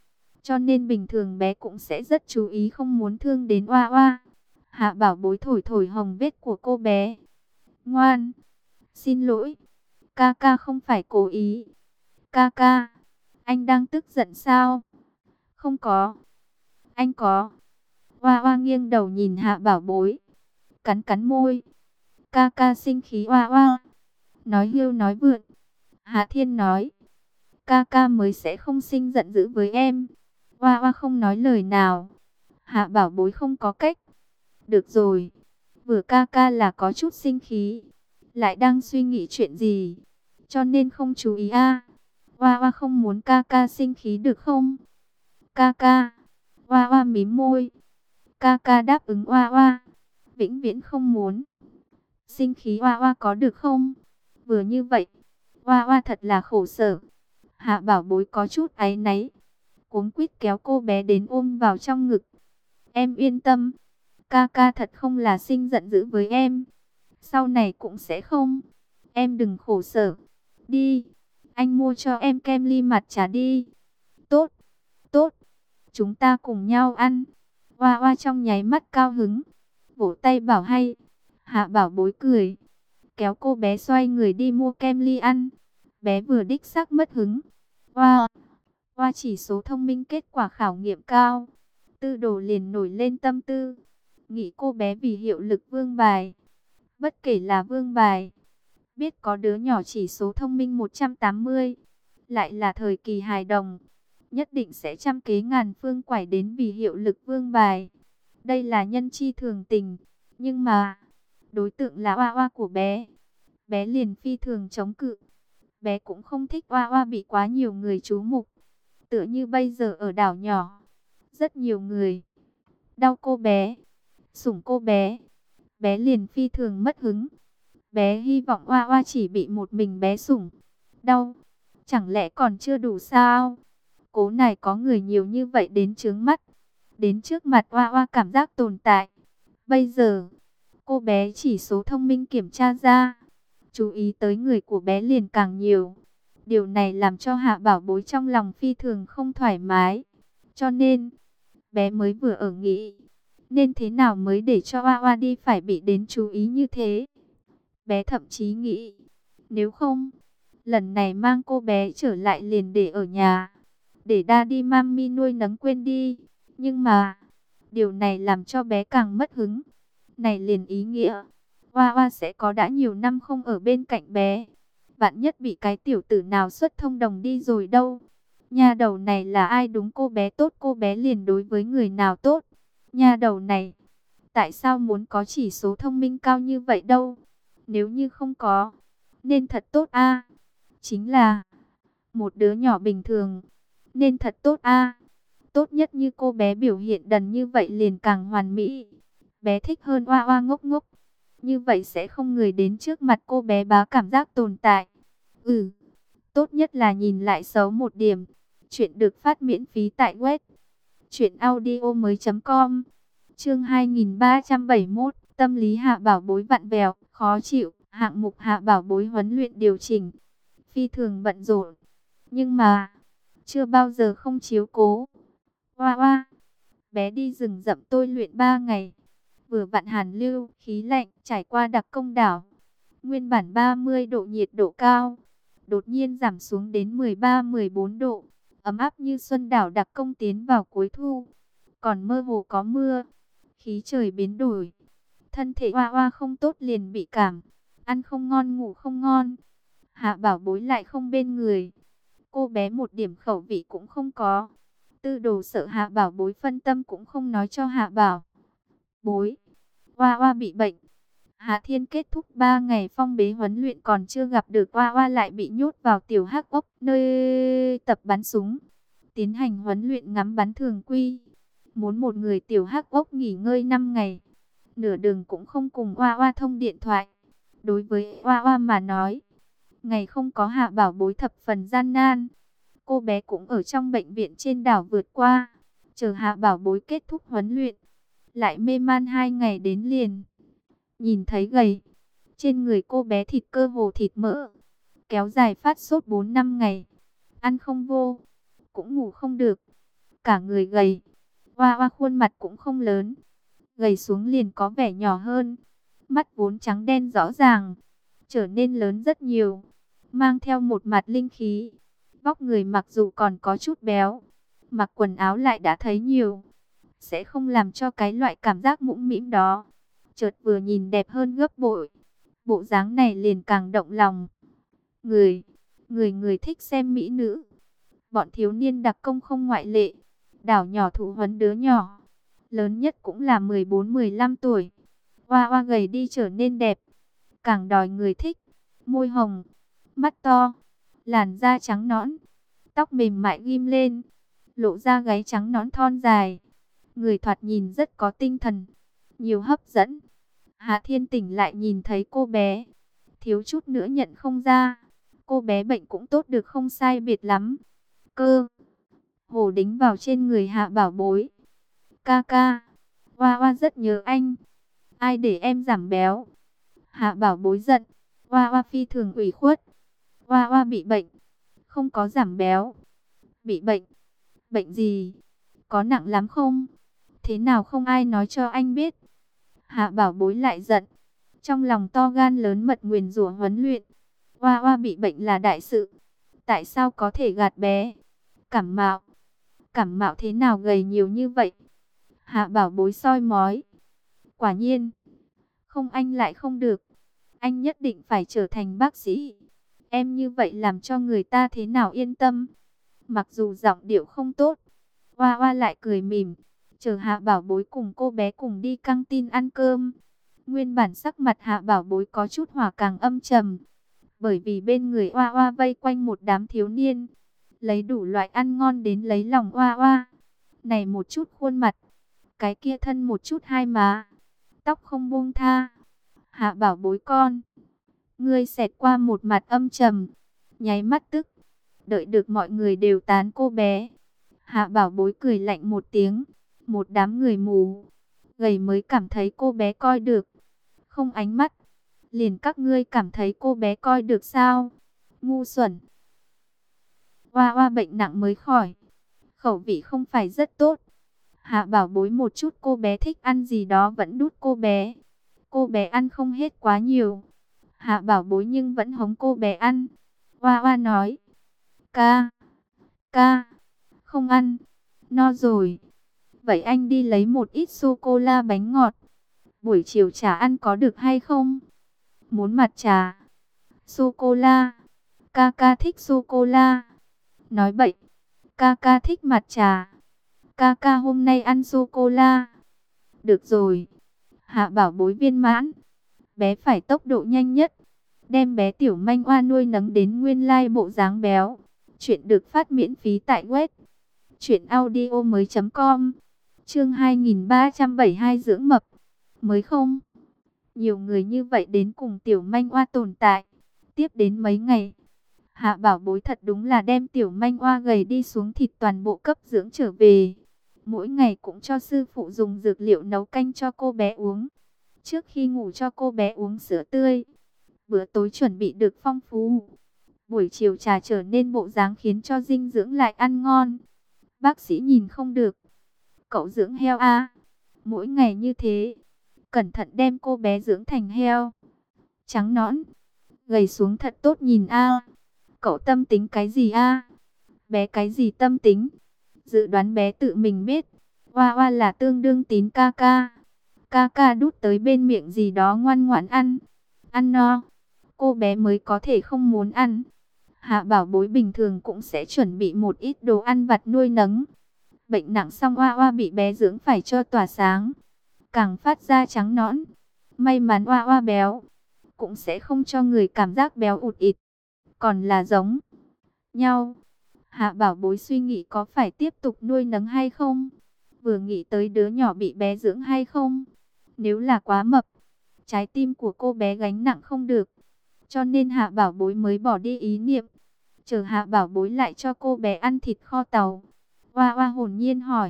Cho nên bình thường bé cũng sẽ rất chú ý không muốn thương đến Oa Oa. Hạ Bảo Bối thổi thổi hồng vết của cô bé. Ngoan, xin lỗi, ca ca không phải cố ý. Ca ca, anh đang tức giận sao? Không có, anh có. Oa Oa nghiêng đầu nhìn Hạ Bảo Bối, cắn cắn môi. Ca ca sinh khí. Oa Oa nói hưu nói vượn. Hạ Thiên nói, ca ca mới sẽ không sinh giận dữ với em. Oa Oa không nói lời nào. Hạ Bảo Bối không có cách. Được rồi, vừa ca ca là có chút sinh khí, lại đang suy nghĩ chuyện gì, cho nên không chú ý a. Oa Oa không muốn ca ca sinh khí được không? Ca ca. Oa Oa mím môi. Ca ca đáp ứng Oa Oa, vĩnh viễn không muốn sinh khí Oa Oa có được không? Vừa như vậy, Oa Oa thật là khổ sở. Hạ Bảo Bối có chút áy náy, cuống quýt kéo cô bé đến ôm vào trong ngực. Em yên tâm, ca ca thật không là sinh giận dữ với em, sau này cũng sẽ không. Em đừng khổ sở. Đi, anh mua cho em kem ly mặt trà đi. Tốt, tốt, chúng ta cùng nhau ăn. Oa Oa trong nháy mắt cao hứng, vỗ tay bảo hay. Hạ Bảo Bối cười, kéo cô bé xoay người đi mua kem ly ăn. Bé vừa đích xác mất hứng. Oa Oa chỉ số thông minh kết quả khảo nghiệm cao. Tư Đồ liền nổi lên tâm tư, nghĩ cô bé vì hiệu lực Vương Bài. Bất kể là Vương Bài, biết có đứa nhỏ chỉ số thông minh 180, lại là thời kỳ hài đồng, nhất định sẽ trăm kế ngàn phương quải đến vì hiệu lực Vương Bài. Đây là nhân chi thường tình, nhưng mà đối tượng là Oa Oa của bé. Bé liền phi thường chống cự. Bé cũng không thích Oa Oa bị quá nhiều người chú mục. Tựa như bây giờ ở đảo nhỏ, rất nhiều người đau cô bé, sủng cô bé. Bé liền phi thường mất hứng. Bé hy vọng Oa Oa chỉ bị một mình bé sủng, đau. Chẳng lẽ còn chưa đủ sao? Cố này có người nhiều như vậy đến chướng mắt, đến trước mặt Oa Oa cảm giác tồn tại. Bây giờ, cô bé chỉ số thông minh kiểm tra ra, chú ý tới người của bé liền càng nhiều. Điều này làm cho Hạ Bảo Bối trong lòng phi thường không thoải mái. Cho nên, bé mới vừa ở nghĩ, nên thế nào mới để cho Oa Oa đi phải bị đến chú ý như thế. Bé thậm chí nghĩ, nếu không, lần này mang cô bé trở lại liền để ở nhà, để Daddy Mami nuôi nấng quên đi. Nhưng mà, điều này làm cho bé càng mất hứng. Này liền ý nghĩa, Oa Oa sẽ có đã nhiều năm không ở bên cạnh bé. Vạn nhất bị cái tiểu tử nào xuất thông đồng đi rồi đâu. Nha đầu này là ai đúng cô bé tốt cô bé liền đối với người nào tốt. Nha đầu này, tại sao muốn có chỉ số thông minh cao như vậy đâu? Nếu như không có, nên thật tốt a. Chính là một đứa nhỏ bình thường, nên thật tốt a. Tốt nhất như cô bé biểu hiện đần như vậy liền càng hoàn mỹ. Bé thích hơn Oa Oa ngốc ngốc. Như vậy sẽ không người đến trước mặt cô bé bá cảm giác tồn tại. Tốt nhất là nhìn lại xấu một điểm. Chuyện được phát miễn phí tại web truyệnaudiomoi.com. Chương 2371, tâm lý Hạ Bảo Bối vặn vẹo, khó chịu, hạng mục Hạ Bảo Bối huấn luyện điều chỉnh, phi thường bận rộn, nhưng mà chưa bao giờ không chiếu cố. Oa oa, bé đi rừng rậm tôi luyện 3 ngày, vừa vặn hàn lưu, khí lạnh trải qua đặc công đảo. Nguyên bản 30 độ nhiệt độ cao, đột nhiên giảm xuống đến 13-14 độ, ấm áp như xuân đảo đặc công tiến vào cuối thu, còn mơ hồ có mưa, khí trời biến đổi. Thân thể Oa Oa không tốt liền bị cảm, ăn không ngon ngủ không ngon. Hạ Bảo Bối lại không bên người, cô bé một điểm khẩu vị cũng không có. Tư Đồ sợ Hạ Bảo Bối phân tâm cũng không nói cho Hạ Bảo Bối Oa Oa bị bệnh. Hạ Thiên kết thúc 3 ngày phong bế huấn luyện còn chưa gặp được Oa Oa lại bị nhốt vào tiểu hắc ốc nơi tập bắn súng, tiến hành huấn luyện ngắm bắn thường quy. Muốn một người tiểu hắc ốc nghỉ ngơi 5 ngày, nửa đường cũng không cùng Oa Oa thông điện thoại. Đối với Oa Oa mà nói, ngày không có Hạ Bảo Bối thập phần gian nan. Cô bé cũng ở trong bệnh viện trên đảo vượt qua, chờ Hạ Bảo Bối kết thúc huấn luyện, lại mê man 2 ngày đến liền. Nhìn thấy gầy, trên người cô bé thịt cơ hồ thịt mỡ, kéo dài phát sốt 4-5 ngày, ăn không vô, cũng ngủ không được, cả người gầy. Oa Oa khuôn mặt cũng không lớn, gầy xuống liền có vẻ nhỏ hơn, mắt vốn trắng đen rõ ràng, trở nên lớn rất nhiều, mang theo một mặt linh khí. Vóc người mặc dù còn có chút béo, mặc quần áo lại đã thấy nhiều, sẽ không làm cho cái loại cảm giác mũm mĩm đó chợt vừa nhìn đẹp hơn gấp bội. Bộ dáng này liền càng động lòng. Người thích xem mỹ nữ, bọn thiếu niên đặc công không ngoại lệ. Đảo nhỏ thụ huấn đứa nhỏ, lớn nhất cũng là 14-15 tuổi. Oa Oa gầy đi trở nên đẹp, càng đòi người thích. Môi hồng, mắt to, làn da trắng nõn, tóc mềm mại ghim lên, lộ ra gáy trắng nõn thon dài. Người thoạt nhìn rất có tinh thần, nhiều hấp dẫn. Hạ Thiên tỉnh lại nhìn thấy cô bé, thiếu chút nữa nhận không ra. Cô bé bệnh cũng tốt được không sai biệt lắm. Cơ hồ đính vào trên người Hạ Bảo Bối. Ca ca, Oa Oa rất nhớ anh. Ai để em giảm béo? Hạ Bảo Bối giận. Oa Oa phi thường ủy khuất. Oa Oa bị bệnh, không có giảm béo. Bị bệnh? Bệnh gì? Có nặng lắm không? Thế nào không ai nói cho anh biết? Hạ Bảo Bối lại giận, trong lòng to gan lớn mật nguyền rủa huấn luyện. Oa Oa bị bệnh là đại sự, tại sao có thể gạt bé? Cảm mạo thế nào gầy nhiều như vậy? Hạ Bảo Bối soi mói. Quả nhiên, không anh lại không được. Anh nhất định phải trở thành bác sĩ. Em như vậy làm cho người ta thế nào yên tâm? Mặc dù giọng điệu không tốt, Oa Oa lại cười mỉm, chờ Hạ Bảo Bối cùng cô bé cùng đi căng tin ăn cơm. Nguyên bản sắc mặt Hạ Bảo Bối có chút hỏa càng âm trầm, bởi vì bên người Oa Oa vây quanh một đám thiếu niên, lấy đủ loại ăn ngon đến lấy lòng Oa Oa. Này một chút khuôn mặt, cái kia thân một chút hai má, tóc không buông tha. Hạ Bảo Bối con, ngươi xẹt qua một mặt âm trầm, nháy mắt tức. Đợi được mọi người đều tán cô bé, Hạ Bảo Bối cười lạnh một tiếng. Một đám người mù, gầy mới cảm thấy cô bé coi được, không ánh mắt, liền các ngươi cảm thấy cô bé coi được sao? Ngu xuẩn. Oa Oa bệnh nặng mới khỏi, khẩu vị không phải rất tốt. Hạ Bảo Bối một chút cô bé thích ăn gì đó vẫn đút cô bé. Cô bé ăn không hết quá nhiều, Hạ Bảo Bối nhưng vẫn hống cô bé ăn. Oa Oa nói, ca, không ăn, no rồi. Vậy anh đi lấy một ít sô-cô-la bánh ngọt, buổi chiều trà ăn có được hay không? Muốn mặt trà, sô-cô-la, ca ca thích sô-cô-la. Nói bậy, ca ca thích mặt trà, ca ca hôm nay ăn sô-cô-la. Được rồi, Hạ Bảo Bối viên mãn. Bé phải tốc độ nhanh nhất, đem bé tiểu manh oa nuôi nấng đến nguyên lai bộ dáng béo. Chuyện được phát miễn phí tại web truyệnaudiomoi.com. Chương 2372 dưỡng mập. Mới không? Nhiều người như vậy đến cùng tiểu manh oa tồn tại. Tiếp đến mấy ngày, Hạ Bảo Bối thật đúng là đem tiểu manh oa gầy đi xuống thịt toàn bộ cấp dưỡng trở về. Mỗi ngày cũng cho sư phụ dùng dược liệu nấu canh cho cô bé uống. Trước khi ngủ cho cô bé uống sữa tươi. Bữa tối chuẩn bị được phong phú. Buổi chiều trà trở nên bộ dáng khiến cho dinh dưỡng lại ăn ngon. Bác sĩ nhìn không được. Cậu dưỡng heo à? Mỗi ngày như thế, cẩn thận đem cô bé dưỡng thành heo. Trắng nõn, gầy xuống thật tốt nhìn a. Cậu tâm tính cái gì a? Bé cái gì tâm tính? Dự đoán bé tự mình biết. Hoa hoa là tương đương tín ca ca. Ca ca đút tới bên miệng gì đó ngoan ngoãn ăn. Ăn no, cô bé mới có thể không muốn ăn. Hạ Bảo Bối bình thường cũng sẽ chuẩn bị một ít đồ ăn vặt nuôi nấng. Bệnh nặng xong Hoa Hoa bị bé dưỡng phải cho tỏa sáng, càng phát ra trắng nõn. May mắn Hoa Hoa béo, cũng sẽ không cho người cảm giác béo ụt ịt, còn là giống nhau. Hạ Bảo Bối suy nghĩ có phải tiếp tục nuôi nấng hay không, vừa nghĩ tới đứa nhỏ bị bé dưỡng hay không. Nếu là quá mập, trái tim của cô bé gánh nặng không được, cho nên Hạ Bảo Bối mới bỏ đi ý niệm. Chờ Hạ Bảo Bối lại cho cô bé ăn thịt kho tàu. Hoa Hoa hồn nhiên hỏi,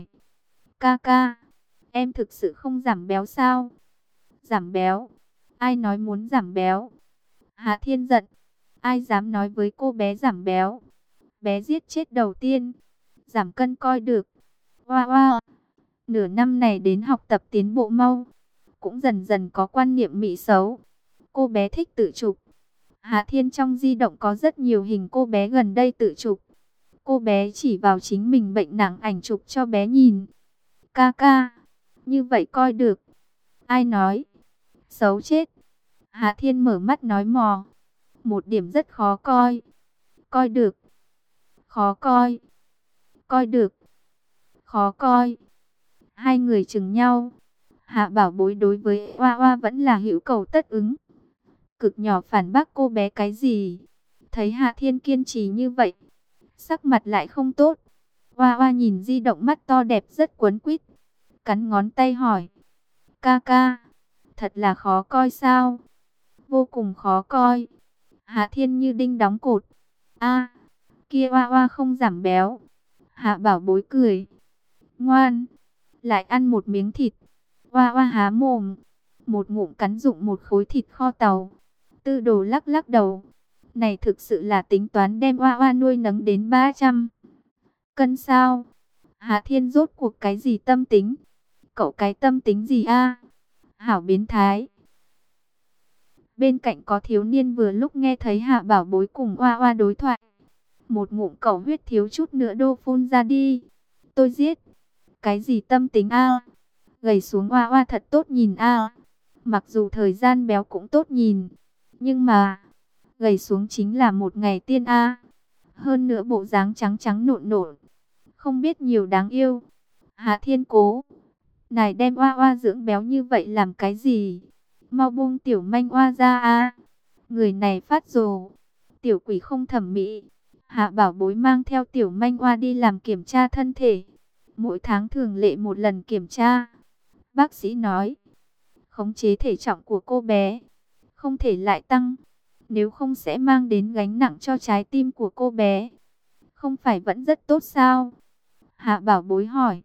ca ca, em thực sự không giảm béo sao? Giảm béo? Ai nói muốn giảm béo? Hạ Thiên giận, ai dám nói với cô bé giảm béo? Bé giết chết đầu tiên, giảm cân coi được. Hoa Hoa, nửa năm này đến học tập tiến bộ mau, cũng dần dần có quan niệm mỹ xấu. Cô bé thích tự chụp. Hạ Thiên trong di động có rất nhiều hình cô bé gần đây tự chụp. Cô bé chỉ vào chính mình bệnh nặng ảnh chụp cho bé nhìn. Ca ca, như vậy coi được. Ai nói? Xấu chết. Hạ Thiên mở mắt nói mò. Một điểm rất khó coi. Coi được. Khó coi. Coi được. Khó coi. Hai người chừng nhau. Hạ Bảo Bối đối với Hoa Hoa vẫn là hữu cầu tất ứng. Cực nhỏ phản bác cô bé cái gì. Thấy Hạ Thiên kiên trì như vậy, sắc mặt lại không tốt. Hoa Hoa nhìn di động mắt to đẹp rất quấn quýt, cắn ngón tay hỏi, ca ca, thật là khó coi sao? Vô cùng khó coi. Hạ Thiên như đinh đóng cột. A, kia Hoa Hoa không giảm béo. Hạ Bảo Bối cười, ngoan, lại ăn một miếng thịt. Hoa Hoa há mồm, một ngụm cắn dụng một khối thịt kho tàu. Tư Đồ lắc lắc đầu, này thực sự là tính toán đem Hoa Hoa nuôi nấng đến 300 cân sao? Hạ Thiên rốt cuộc cái gì tâm tính? Cậu cái tâm tính gì a? Hảo biến thái. Bên cạnh có thiếu niên vừa lúc nghe thấy Hạ Bảo Bối cùng Hoa Hoa đối thoại. Một ngụm cẩu huyết thiếu chút nữa đô phun ra đi. Tôi giết. Cái gì tâm tính a? Gầy xuống Hoa Hoa thật tốt nhìn a. Mặc dù thời gian béo cũng tốt nhìn, nhưng mà gầy xuống chính là một ngày tiên a. Hơn nữa bộ dáng trắng trắng nộn nộn, không biết nhiều đáng yêu. Hạ Thiên cố, này đem Hoa Hoa dưỡng béo như vậy làm cái gì? Mau buông tiểu manh Hoa ra a. Người này phát rồ. Tiểu quỷ không thẩm mỹ. Hạ Bảo Bối mang theo tiểu manh Hoa đi làm kiểm tra thân thể. Mỗi tháng thường lệ một lần kiểm tra. Bác sĩ nói, khống chế thể trọng của cô bé, không thể lại tăng, nếu không sẽ mang đến gánh nặng cho trái tim của cô bé. Không phải vẫn rất tốt sao? Hạ Bảo Bối hỏi.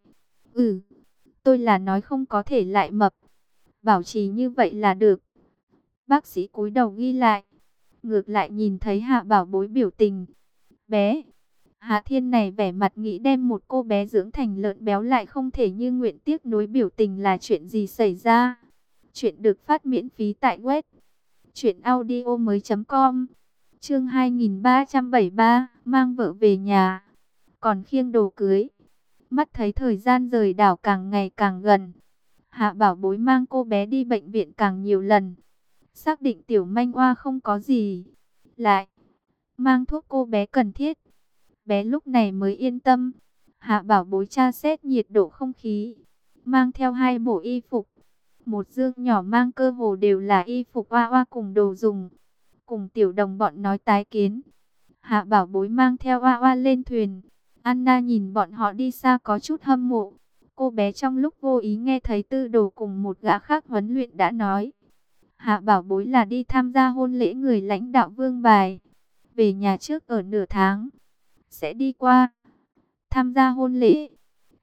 Tôi là nói không có thể lại mập, bảo trì như vậy là được. Bác sĩ cúi đầu ghi lại. Ngược lại nhìn thấy Hạ Bảo Bối biểu tình. Bé Hạ Thiên này vẻ mặt nghĩ đem một cô bé dưỡng thành lợn béo lại không thể như nguyện, tiếc nuối biểu tình là chuyện gì xảy ra. Chuyện được phát miễn phí tại web truyệnaudiomoi.com. Chương 2373, mang vợ về nhà, còn khiêng đồ cưới. Mắt thấy thời gian rời đảo càng ngày càng gần, Hạ Bảo Bối mang cô bé đi bệnh viện càng nhiều lần, xác định tiểu manh Hoa không có gì, lại mang thuốc cô bé cần thiết. Bé lúc này mới yên tâm. Hạ Bảo Bối tra xét nhiệt độ không khí, mang theo 2 bộ y phục, một dương nhỏ mang cơ hồ đều là y phục Hoa Hoa cùng đồ dùng. Cùng tiểu đồng bọn nói tái kiến. Hạ Bảo Bối mang theo Hoa Hoa lên thuyền. Anna nhìn bọn họ đi xa có chút hâm mộ. Cô bé trong lúc vô ý nghe thấy Tư Đồ cùng một gã khác huấn luyện đã nói, Hạ Bảo Bối là đi tham gia hôn lễ người lãnh đạo Vương Bài, về nhà trước ở nửa tháng, sẽ đi qua tham gia hôn lễ.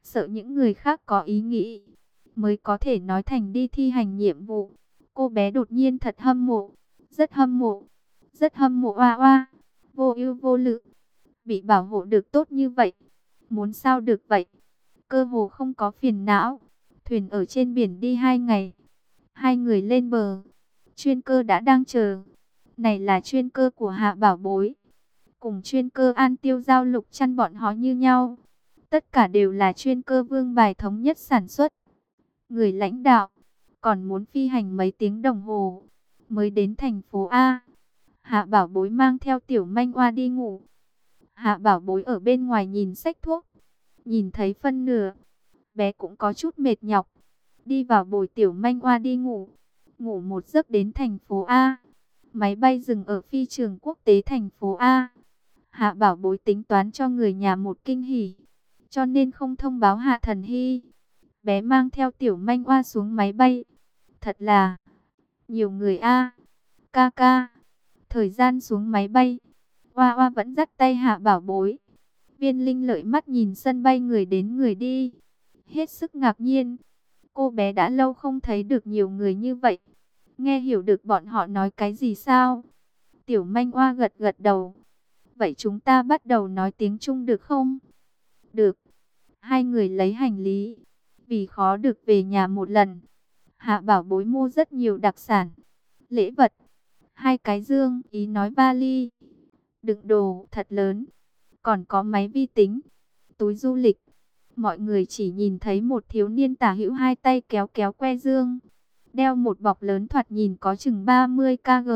sợ những người khác có ý nghĩ, mới có thể nói thành đi thi hành nhiệm vụ. Cô bé đột nhiên thật hâm mộ, rất hâm mộ, rất hâm mộ Oa Oa, vô ưu vô lự, bị bảo hộ được tốt như vậy, muốn sao được vậy, cơ hồ không có phiền não. Thuyền ở trên biển đi 2 ngày, hai người lên bờ, chuyên cơ đã đang chờ. Này là chuyên cơ của Hạ Bảo Bối, cùng chuyên cơ An Tiêu Giao Lục Chăn bọn họ như nhau. Tất cả đều là chuyên cơ Vương Bài thống nhất sản xuất. Người lãnh đạo còn muốn phi hành mấy tiếng đồng hồ mới đến thành phố A. Hạ Bảo Bối mang theo Tiểu Manh Oa đi ngủ. Hạ Bảo Bối ở bên ngoài nhìn sách thuốc, nhìn thấy phân nửa, bé cũng có chút mệt nhọc, đi vào bồi Tiểu Manh Oa đi ngủ. Ngủ một giấc đến thành phố A. Máy bay dừng ở phi trường quốc tế thành phố A. Hạ Bảo Bối tính toán cho người nhà một kinh hỉ, cho nên không thông báo Hạ Thần Hy. Bé mang theo Tiểu Manh Oa xuống máy bay. Thật là nhiều người a. Ca ca. Thời gian xuống máy bay, Oa Oa vẫn dắt tay Hạ Bảo Bối. Viên Linh lợi mắt nhìn sân bay người đến người đi, hết sức ngạc nhiên. Cô bé đã lâu không thấy được nhiều người như vậy. Nghe hiểu được bọn họ nói cái gì sao? Tiểu Manh Oa gật gật đầu. Vậy chúng ta bắt đầu nói tiếng Trung được không? Được. Hai người lấy hành lý, vì khó được về nhà một lần. Hạ Bảo Bối mua rất nhiều đặc sản, lễ vật, 2 cái dương, ý nói vali, đựng đồ thật lớn, còn có máy vi tính, túi du lịch. Mọi người chỉ nhìn thấy một thiếu niên tả hữu 2 tay kéo kéo que dương, đeo một bọc lớn thoạt nhìn có chừng 30 kg.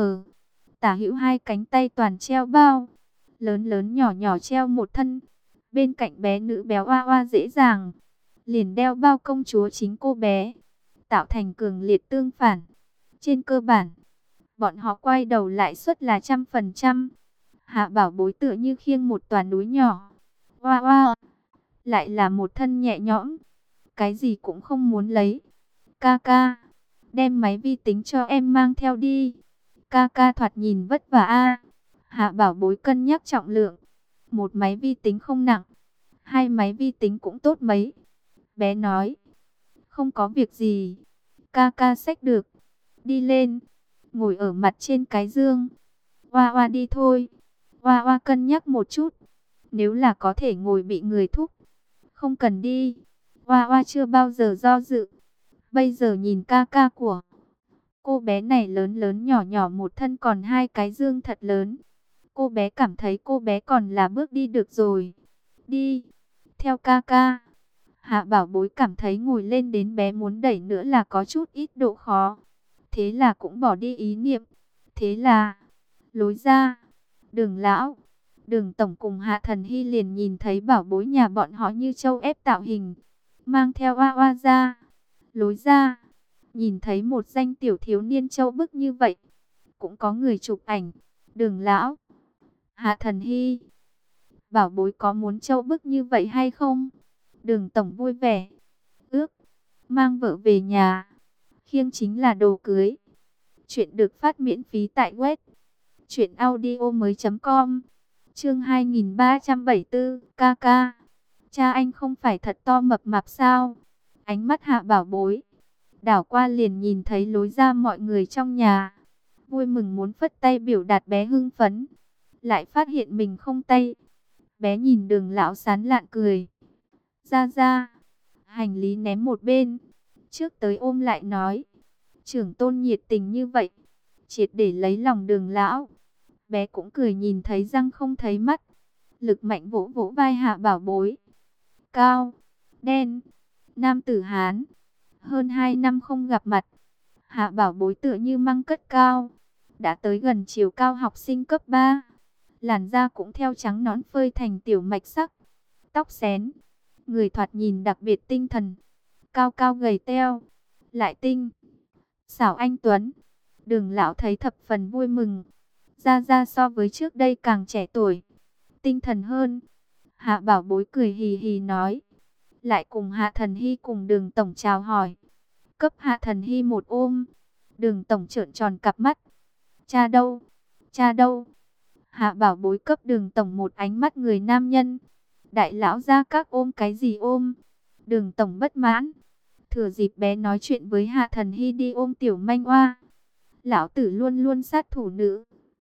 Tả hữu 2 cánh tay toàn treo bao, lớn lớn nhỏ nhỏ treo một thân. Bên cạnh bé nữ béo Oa Oa dễ dàng liền đeo bao công chúa chính cô bé, tạo thành cường liệt tương phản. Trên cơ bản, bọn họ quay đầu lại suất là 100%. Hạ Bảo Bối tựa như khiêng một tòa núi nhỏ. Oa Oa lại là một thân nhẹ nhõm, cái gì cũng không muốn lấy. Ca ca, đem máy vi tính cho em mang theo đi. Ca ca thoạt nhìn vất vả a. Hạ Bảo Bối cân nhắc trọng lượng, một máy vi tính không nặng, 2 máy vi tính cũng tốt mấy. Bé nói, không có việc gì, ca ca xách được. Đi lên, ngồi ở mặt trên cái dương. Oa Oa đi thôi. Oa Oa cân nhắc một chút, nếu là có thể ngồi bị người thúc, không cần đi. Oa Oa chưa bao giờ do dự. Bây giờ nhìn ca ca của cô bé này lớn lớn nhỏ nhỏ một thân còn 2 cái dương thật lớn. Cô bé cảm thấy cô bé còn là bước đi được rồi. Đi, theo ca ca. Hạ Bảo Bối cảm thấy ngồi lên đến bé muốn đẩy nữa là có chút ít độ khó. Thế là cũng bỏ đi ý niệm. Thế là, lối ra, Đường lão, Đường tổng cùng Hạ Thần Hy liền nhìn thấy Bảo Bối nhà bọn họ như trâu ép tạo hình, mang theo Oa Oa ra. Lối ra, nhìn thấy một danh tiểu thiếu niên trâu bức như vậy, cũng có người chụp ảnh. Đường lão, Hạ Thần Hy, Bảo Bối có muốn trâu bức như vậy hay không? Đường tổng vui vẻ, ước mang vợ về nhà, khiêng chính là đồ cưới. Chuyện được phát miễn phí tại web truyệnaudiomoi.com. Chương 2374, ca ca, cha anh không phải thật to mập mạp sao? Ánh mắt Hạ Bảo Bối đảo qua liền nhìn thấy lối ra mọi người trong nhà, vui mừng muốn phất tay biểu đạt bé hưng phấn, lại phát hiện mình không tay. Bé nhìn Đường lão sán lạn cười. Ra ra, hành lý ném một bên, trước tới ôm lại nói. Trưởng tôn nhiệt tình như vậy, triệt để lấy lòng Đường lão. Bé cũng cười nhìn thấy răng không thấy mắt, lực mạnh vỗ vỗ vai Hạ Bảo Bối. Cao, đen, nam tử Hán, hơn 2 năm không gặp mặt. Hạ Bảo Bối tựa như măng cất cao, đã tới gần chiều cao học sinh cấp 3. Làn da cũng theo trắng nõn phơi thành tiểu mạch sắc, tóc xén, người thoạt nhìn đặc biệt tinh thần, cao cao gầy teo, lại tinh xảo anh tuấn. Đường lão thấy thập phần vui mừng. Ra ra so với trước đây càng trẻ tuổi, tinh thần hơn. Hạ Bảo Bối cười hì hì nói, lại cùng Hạ Thần Hy cùng Đường tổng chào hỏi, cấp Hạ Thần Hy một ôm. Đường tổng trợn tròn cặp mắt. Cha đâu? Cha đâu? Hạ Bảo Bối cấp Đường tổng một ánh mắt người nam nhân. Đại lão gia các ôm cái gì ôm? Đường tổng bất mãn. Thừa dịp bé nói chuyện với Hạ Thần Hy đi ôm tiểu manh oa. Lão tử luôn luôn sát thủ nữ.